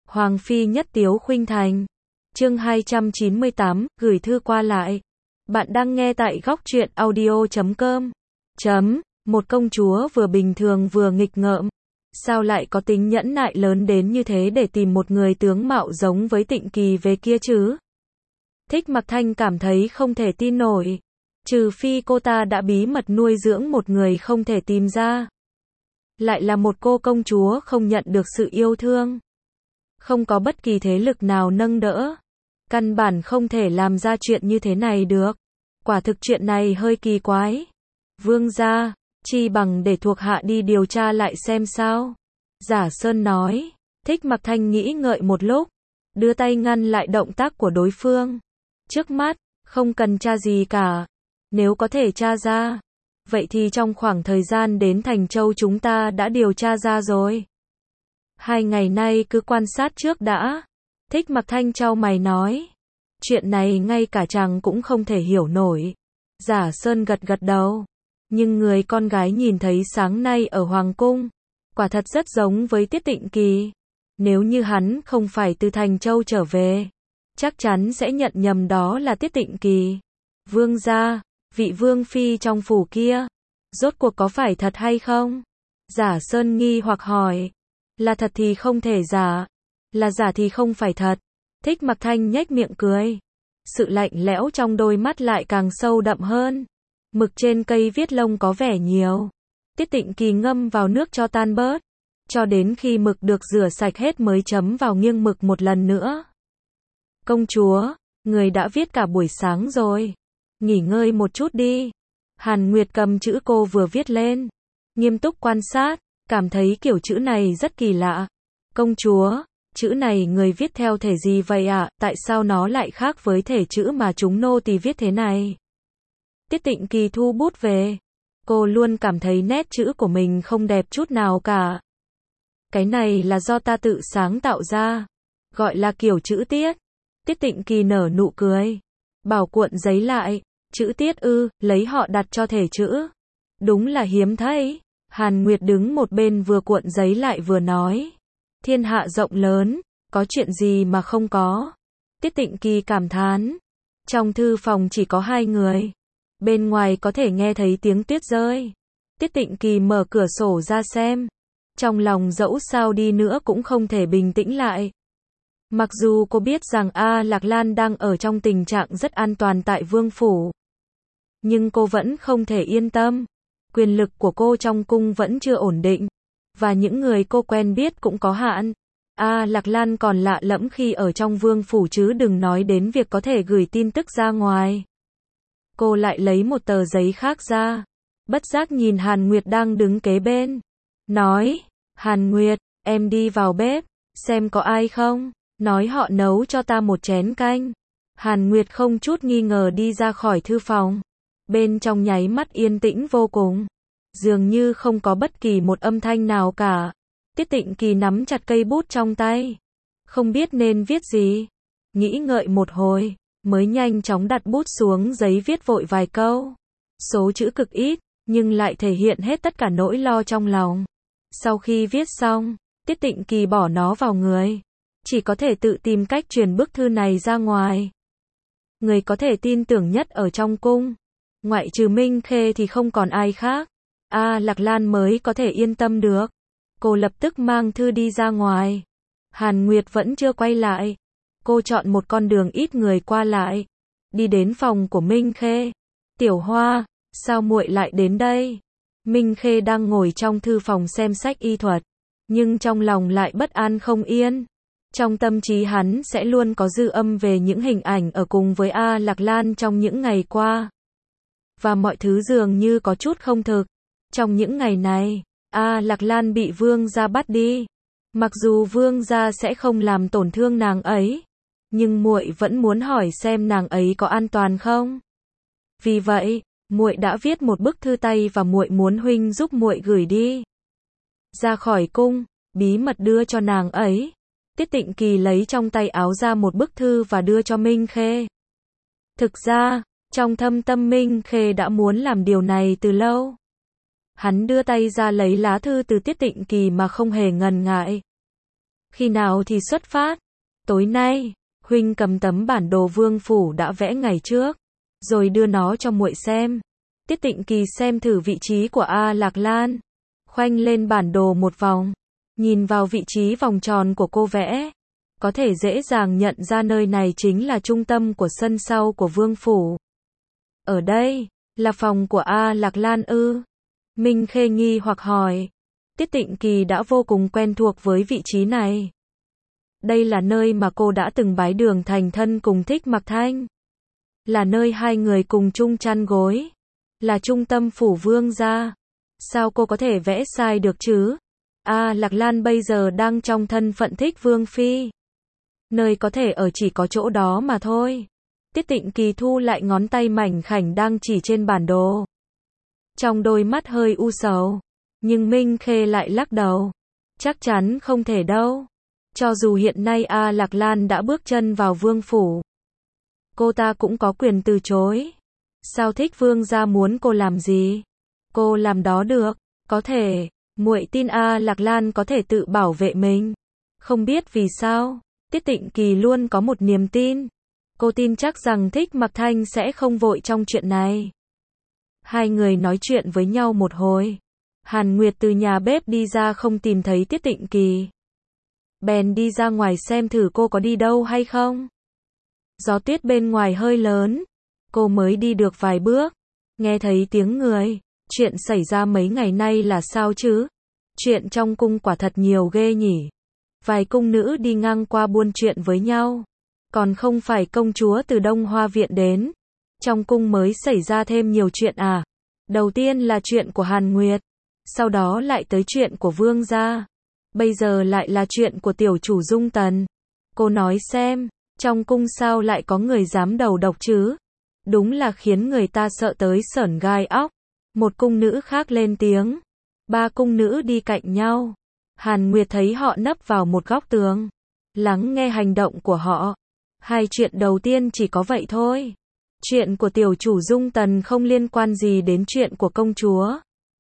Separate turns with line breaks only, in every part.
Hoàng phi nhất tiếu khuynh thành. Chương 298, gửi thư qua lại. Bạn đang nghe tại góc truyện audio.com. Một công chúa vừa bình thường vừa nghịch ngợm. Sao lại có tính nhẫn nại lớn đến như thế để tìm một người tướng mạo giống với Tịnh Kỳ về kia chứ? Thích Mặc Thanh cảm thấy không thể tin nổi. Trừ phi cô ta đã bí mật nuôi dưỡng một người không thể tìm ra. Lại là một cô công chúa không nhận được sự yêu thương. Không có bất kỳ thế lực nào nâng đỡ. Căn bản không thể làm ra chuyện như thế này được. Quả thực chuyện này hơi kỳ quái. Vương gia, chi bằng để thuộc hạ đi điều tra lại xem sao. Giả Sơn nói. Thích Mặc Thanh nghĩ ngợi một lúc, đưa tay ngăn lại động tác của đối phương. Trước mắt, không cần tra gì cả. Nếu có thể tra ra, vậy thì trong khoảng thời gian đến Thành Châu chúng ta đã điều tra ra rồi. 2 ngày nay cứ quan sát trước đã. Thích Mặc Thanh chau mày nói. Chuyện này ngay cả chàng cũng không thể hiểu nổi. Giả Sơn gật gật đầu. Nhưng người con gái nhìn thấy sáng nay ở Hoàng Cung, quả thật rất giống với Tiết Tịnh Kỳ. Nếu như hắn không phải từ Thành Châu trở về, chắc chắn sẽ nhận nhầm đó là Tiết Tịnh Kỳ. Vương gia, vị vương phi trong phủ kia, rốt cuộc có phải thật hay không? Giả Sơn nghi hoặc hỏi. Là thật thì không thể giả, là giả thì không phải thật. Thích Mặc Thanh nhếch miệng cười. Sự lạnh lẽo trong đôi mắt lại càng sâu đậm hơn. Mực trên cây viết lông có vẻ nhiều. Tiết Tịnh Kỳ ngâm vào nước cho tan bớt, cho đến khi mực được rửa sạch hết mới chấm vào nghiêng mực một lần nữa. Công chúa, người đã viết cả buổi sáng rồi. Nghỉ ngơi một chút đi. Hàn Nguyệt cầm chữ cô vừa viết lên, nghiêm túc quan sát, cảm thấy kiểu chữ này rất kỳ lạ. Công chúa, chữ này người viết theo thể gì vậy ạ? Tại sao nó lại khác với thể chữ mà chúng nô tỳ viết thế này? Tiết Tịnh Kỳ thu bút về. Cô luôn cảm thấy nét chữ của mình không đẹp chút nào cả. Cái này là do ta tự sáng tạo ra. Gọi là kiểu chữ Tiết. Tiết Tịnh Kỳ nở nụ cười. Bảo cuộn giấy lại. Chữ Tiết ư, lấy họ đặt cho thể chữ. Đúng là hiếm thấy. Hàn Nguyệt đứng một bên vừa cuộn giấy lại vừa nói. Thiên hạ rộng lớn, có chuyện gì mà không có. Tiết Tịnh Kỳ cảm thán. Trong thư phòng chỉ có 2 người. Bên ngoài có thể nghe thấy tiếng tuyết rơi. Tiết Tịnh Kỳ mở cửa sổ ra xem. Trong lòng dẫu sao đi nữa cũng không thể bình tĩnh lại. Mặc dù cô biết rằng A Lạc Lan đang ở trong tình trạng rất an toàn tại vương phủ, nhưng cô vẫn không thể yên tâm. Quyền lực của cô trong cung vẫn chưa ổn định, và những người cô quen biết cũng có hạn. A Lạc Lan còn lạ lẫm khi ở trong vương phủ chứ đừng nói đến việc có thể gửi tin tức ra ngoài. Cô lại lấy một tờ giấy khác ra, bất giác nhìn Hàn Nguyệt đang đứng kế bên. Nói, Hàn Nguyệt, em đi vào bếp, xem có ai không, nói họ nấu cho ta một chén canh. Hàn Nguyệt không chút nghi ngờ đi ra khỏi thư phòng. Bên trong nháy mắt yên tĩnh vô cùng. Dường như không có bất kỳ một âm thanh nào cả. Tiết Tịnh Kỳ nắm chặt cây bút trong tay. Không biết nên viết gì. Nghĩ ngợi một hồi, mới nhanh chóng đặt bút xuống giấy viết vội vài câu. Số chữ cực ít, nhưng lại thể hiện hết tất cả nỗi lo trong lòng. Sau khi viết xong, Tiết Tịnh Kỳ bỏ nó vào người. Chỉ có thể tự tìm cách truyền bức thư này ra ngoài. Người có thể tin tưởng nhất ở trong cung, ngoại trừ Minh Khê thì không còn ai khác. A Lạc Lan mới có thể yên tâm được. Cô lập tức mang thư đi ra ngoài. Hàn Nguyệt vẫn chưa quay lại. Cô chọn một con đường ít người qua lại, đi đến phòng của Minh Khê. Tiểu Hoa, sao muội lại đến đây? Minh Khê đang ngồi trong thư phòng xem sách y thuật, nhưng trong lòng lại bất an không yên. Trong tâm trí hắn sẽ luôn có dư âm về những hình ảnh ở cùng với A Lạc Lan trong những ngày qua. Và mọi thứ dường như có chút không thực. Trong những ngày này, A Lạc Lan bị vương gia bắt đi. Mặc dù vương gia sẽ không làm tổn thương nàng ấy, nhưng muội vẫn muốn hỏi xem nàng ấy có an toàn không. Vì vậy, muội đã viết một bức thư tay và muội muốn huynh giúp muội gửi đi. Ra khỏi cung, bí mật đưa cho nàng ấy. Tiết Tịnh Kỳ lấy trong tay áo ra một bức thư và đưa cho Minh Khê. Thực ra, trong thâm tâm Minh Khê đã muốn làm điều này từ lâu. Hắn đưa tay ra lấy lá thư từ Tiết Tịnh Kỳ mà không hề ngần ngại. Khi nào thì xuất phát? Tối nay, huynh cầm tấm bản đồ vương phủ đã vẽ ngày trước, rồi đưa nó cho muội xem. Tiết Tịnh Kỳ xem thử vị trí của A Lạc Lan, khoanh lên bản đồ một vòng, nhìn vào vị trí vòng tròn của cô vẽ, có thể dễ dàng nhận ra nơi này chính là trung tâm của sân sau của vương phủ. Ở đây, là phòng của A Lạc Lan ư? Minh Khê nghi hoặc hỏi. Tiết Tịnh Kỳ đã vô cùng quen thuộc với vị trí này. Đây là nơi mà cô đã từng bái đường thành thân cùng Thích Mặc Thanh. Là nơi hai người cùng chung chăn gối. Là trung tâm phủ vương gia. Sao cô có thể vẽ sai được chứ? A Lạc Lan bây giờ đang trong thân phận Thích Vương Phi. Nơi có thể ở chỉ có chỗ đó mà thôi. Tiết Tịnh Kỳ thu lại ngón tay mảnh khảnh đang chỉ trên bản đồ. Trong đôi mắt hơi u sầu. Nhưng Minh Khê lại lắc đầu. Chắc chắn không thể đâu. Cho dù hiện nay A Lạc Lan đã bước chân vào vương phủ, cô ta cũng có quyền từ chối. Sao Thích Vương gia muốn cô làm gì? Cô làm đó được. Có thể, muội tin A Lạc Lan có thể tự bảo vệ mình. Không biết vì sao, Tiết Tịnh Kỳ luôn có một niềm tin. Cô tin chắc rằng Thích Mặc Thanh sẽ không vội trong chuyện này. Hai người nói chuyện với nhau một hồi. Hàn Nguyệt từ nhà bếp đi ra không tìm thấy Tiết Tịnh Kỳ. Bèn đi ra ngoài xem thử cô có đi đâu hay không. Gió tuyết bên ngoài hơi lớn. Cô mới đi được vài bước, nghe thấy tiếng người. Chuyện xảy ra mấy ngày nay là sao chứ? Chuyện trong cung quả thật nhiều ghê nhỉ. Vài cung nữ đi ngang qua buôn chuyện với nhau. Còn không phải công chúa từ Đông Hoa Viện đến. Trong cung mới xảy ra thêm nhiều chuyện à? Đầu tiên là chuyện của Hàn Nguyệt. Sau đó lại tới chuyện của Vương gia. Bây giờ lại là chuyện của tiểu chủ Dung Tần. Cô nói xem, trong cung sao lại có người dám đầu độc chứ? Đúng là khiến người ta sợ tới sởn gai óc. Một cung nữ khác lên tiếng. Ba cung nữ đi cạnh nhau. Hàn Nguyệt thấy họ nấp vào một góc tường, lắng nghe hành động của họ. Hai chuyện đầu tiên chỉ có vậy thôi. Chuyện của tiểu chủ Dung Tần không liên quan gì đến chuyện của công chúa.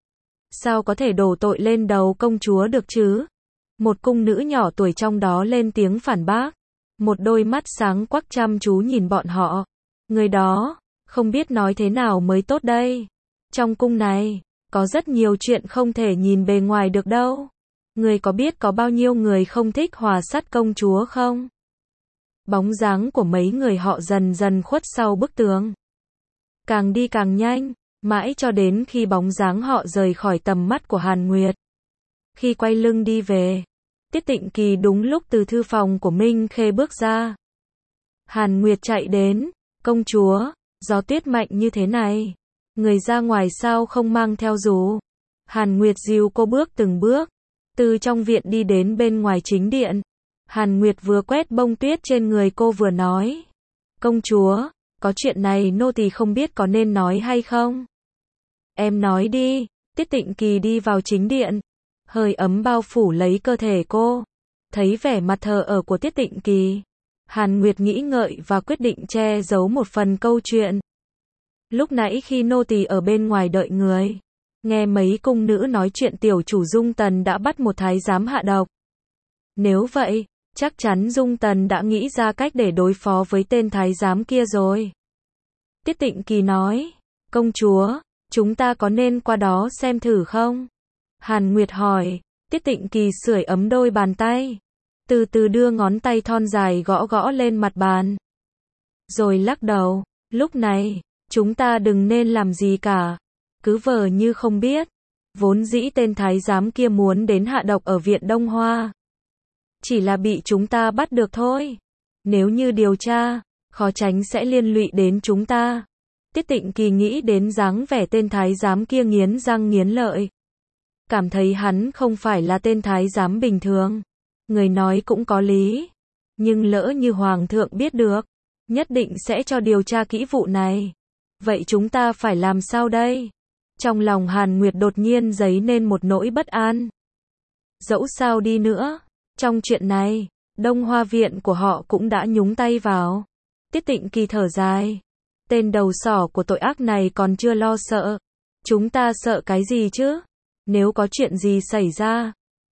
Sao có thể đổ tội lên đầu công chúa được chứ? Một cung nữ nhỏ tuổi trong đó lên tiếng phản bác. Một đôi mắt sáng quắc chăm chú nhìn bọn họ. Người đó, không biết nói thế nào mới tốt đây. Trong cung này, có rất nhiều chuyện không thể nhìn bề ngoài được đâu. Người có biết có bao nhiêu người không thích Hòa Sắt công chúa không? Bóng dáng của mấy người họ dần dần khuất sau bức tường. Càng đi càng nhanh, mãi cho đến khi bóng dáng họ rời khỏi tầm mắt của Hàn Nguyệt. Khi quay lưng đi về, Tiết Tịnh Kỳ đúng lúc từ thư phòng của Minh Khê bước ra. Hàn Nguyệt chạy đến, công chúa, gió tuyết mạnh như thế này. Người ra ngoài sao không mang theo dù? Hàn Nguyệt dìu cô bước từng bước, từ trong viện đi đến bên ngoài chính điện. Hàn Nguyệt vừa quét bông tuyết trên người cô vừa nói. Công chúa, có chuyện này nô tỳ không biết có nên nói hay không? Em nói đi. Tiết Tịnh Kỳ đi vào chính điện. Hơi ấm bao phủ lấy cơ thể cô. Thấy vẻ mặt thờ ơ của Tiết Tịnh Kỳ, Hàn Nguyệt nghĩ ngợi và quyết định che giấu một phần câu chuyện. Lúc nãy khi nô tỳ ở bên ngoài đợi người, nghe mấy cung nữ nói chuyện tiểu chủ Dung Tần đã bắt một thái giám hạ độc. Nếu vậy, chắc chắn Dung Tần đã nghĩ ra cách để đối phó với tên thái giám kia rồi. Tiết Tịnh Kỳ nói, công chúa, chúng ta có nên qua đó xem thử không? Hàn Nguyệt hỏi. Tiết Tịnh Kỳ sưởi ấm đôi bàn tay, từ từ đưa ngón tay thon dài gõ gõ lên mặt bàn. Rồi lắc đầu, lúc này, chúng ta đừng nên làm gì cả. Cứ vờ như không biết. Vốn dĩ tên thái giám kia muốn đến hạ độc ở viện Đông Hoa. Chỉ là bị chúng ta bắt được thôi. Nếu như điều tra, khó tránh sẽ liên lụy đến chúng ta. Tiết Tịnh Kỳ nghĩ đến dáng vẻ tên thái giám kia nghiến răng nghiến lợi. Cảm thấy hắn không phải là tên thái giám bình thường. Người nói cũng có lý. Nhưng lỡ như Hoàng thượng biết được, nhất định sẽ cho điều tra kỹ vụ này. Vậy chúng ta phải làm sao đây? Trong lòng Hàn Nguyệt đột nhiên dấy lên một nỗi bất an. Dẫu sao đi nữa, trong chuyện này, Đông Hoa Viện của họ cũng đã nhúng tay vào. Tiết Tịnh Kỳ thở dài. Tên đầu sỏ của tội ác này còn chưa lo sợ. Chúng ta sợ cái gì chứ? Nếu có chuyện gì xảy ra,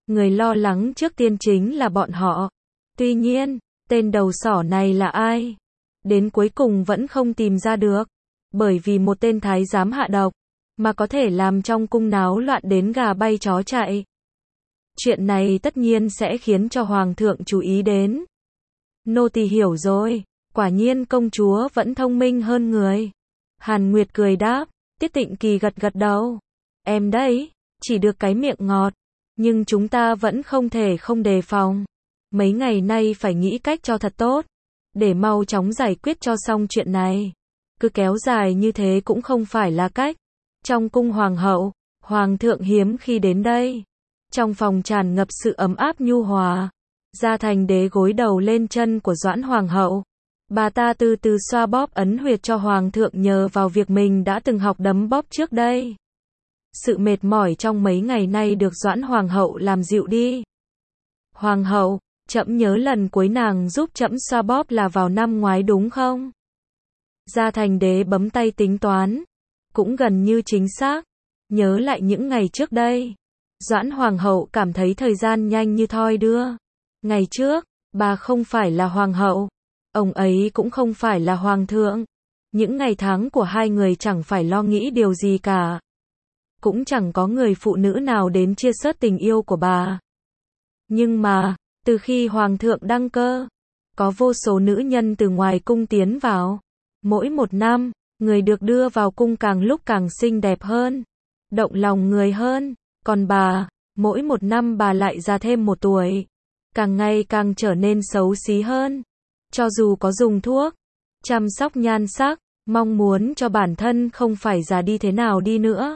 Người lo lắng trước tiên chính là bọn họ. Tuy nhiên, tên đầu sỏ này là ai? Đến cuối cùng vẫn không tìm ra được. Bởi vì một tên thái giám hạ độc, mà có thể làm trong cung náo loạn đến gà bay chó chạy. Chuyện này tất nhiên sẽ khiến cho hoàng thượng chú ý đến. Nô tỳ hiểu rồi, quả nhiên công chúa vẫn thông minh hơn người. Hàn Nguyệt cười đáp, Tiết Tịnh Kỳ gật gật đầu. Em đấy, chỉ được cái miệng ngọt, nhưng chúng ta vẫn không thể không đề phòng. Mấy ngày nay phải nghĩ cách cho thật tốt, để mau chóng giải quyết cho xong chuyện này. Cứ kéo dài như thế cũng không phải là cách. Trong cung hoàng hậu, hoàng thượng hiếm khi đến đây. Trong phòng tràn ngập sự ấm áp nhu hòa. Gia Thành Đế gối đầu lên chân của Doãn hoàng hậu. Bà ta từ từ xoa bóp ấn huyệt cho hoàng thượng nhờ vào việc mình đã từng học đấm bóp trước đây. Sự mệt mỏi trong mấy ngày nay được Doãn hoàng hậu làm dịu đi. Hoàng hậu, trẫm nhớ lần cuối nàng giúp trẫm xoa bóp là vào năm ngoái đúng không? Gia Thành Đế bấm tay tính toán. Cũng gần như chính xác. Nhớ lại những ngày trước đây. Doãn hoàng hậu cảm thấy thời gian nhanh như thoi đưa. Ngày trước, bà không phải là hoàng hậu. Ông ấy cũng không phải là hoàng thượng. Những ngày tháng của hai người chẳng phải lo nghĩ điều gì cả. Cũng chẳng có người phụ nữ nào đến chia sớt tình yêu của bà. Nhưng mà, từ khi hoàng thượng đăng cơ, có vô số nữ nhân từ ngoài cung tiến vào. Mỗi một năm, người được đưa vào cung càng lúc càng xinh đẹp hơn, động lòng người hơn. Còn bà, mỗi một năm bà lại già thêm một tuổi, càng ngày càng trở nên xấu xí hơn. Cho dù có dùng thuốc, chăm sóc nhan sắc, mong muốn cho bản thân không phải già đi thế nào đi nữa.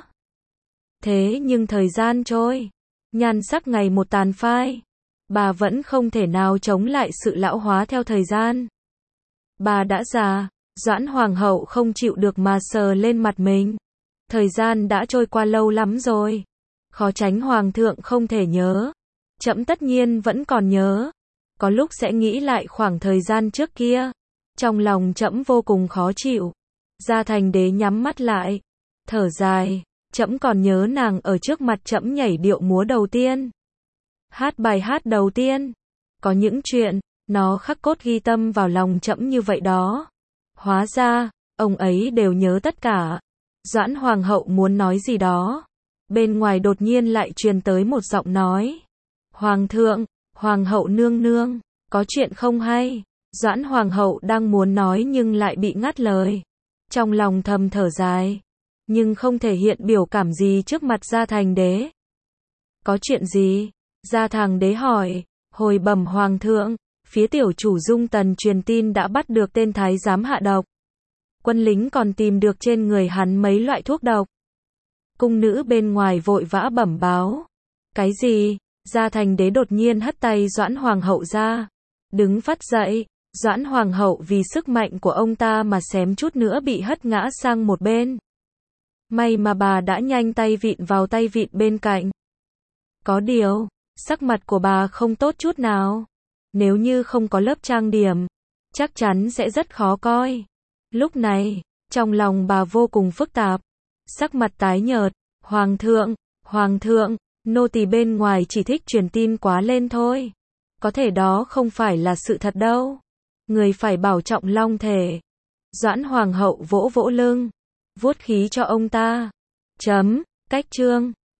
Thế nhưng thời gian trôi, nhan sắc ngày một tàn phai, bà vẫn không thể nào chống lại sự lão hóa theo thời gian. Bà đã già, Doãn hoàng hậu không chịu được mà sờ lên mặt mình. Thời gian đã trôi qua lâu lắm rồi. Khó tránh hoàng thượng không thể nhớ. Trẫm tất nhiên vẫn còn nhớ. Có lúc sẽ nghĩ lại khoảng thời gian trước kia. Trong lòng trẫm vô cùng khó chịu. Gia Thành Đế nhắm mắt lại, thở dài. Trẫm còn nhớ nàng ở trước mặt trẫm nhảy điệu múa đầu tiên. Hát bài hát đầu tiên. Có những chuyện, nó khắc cốt ghi tâm vào lòng trẫm như vậy đó. Hóa ra, ông ấy đều nhớ tất cả. Doãn hoàng hậu muốn nói gì đó. Bên ngoài đột nhiên lại truyền tới một giọng nói. Hoàng thượng, hoàng hậu nương nương, có chuyện không hay. Doãn hoàng hậu đang muốn nói nhưng lại bị ngắt lời. Trong lòng thầm thở dài, nhưng không thể hiện biểu cảm gì trước mặt Gia Thành Đế. Có chuyện gì? Gia Thành Đế hỏi. Hồi bẩm hoàng thượng, phía tiểu chủ Dung Tần truyền tin đã bắt được tên thái giám hạ độc. Quân lính còn tìm được trên người hắn mấy loại thuốc độc. Cung nữ bên ngoài vội vã bẩm báo. Cái gì? Gia Thành Đế đột nhiên hất tay Doãn hoàng hậu ra. Đứng phát dậy. Doãn hoàng hậu vì sức mạnh của ông ta mà xém chút nữa bị hất ngã sang một bên. May mà bà đã nhanh tay vịn vào tay vịn bên cạnh. Có điều, sắc mặt của bà không tốt chút nào. Nếu như không có lớp trang điểm, chắc chắn sẽ rất khó coi. Lúc này, trong lòng bà vô cùng phức tạp. Sắc mặt tái nhợt. Hoàng thượng, nô tỳ bên ngoài chỉ thích truyền tin quá lên thôi. Có thể đó không phải là sự thật đâu. Người phải bảo trọng long thể. Doãn hoàng hậu vỗ vỗ lưng, vuốt khí cho ông ta. Cách chương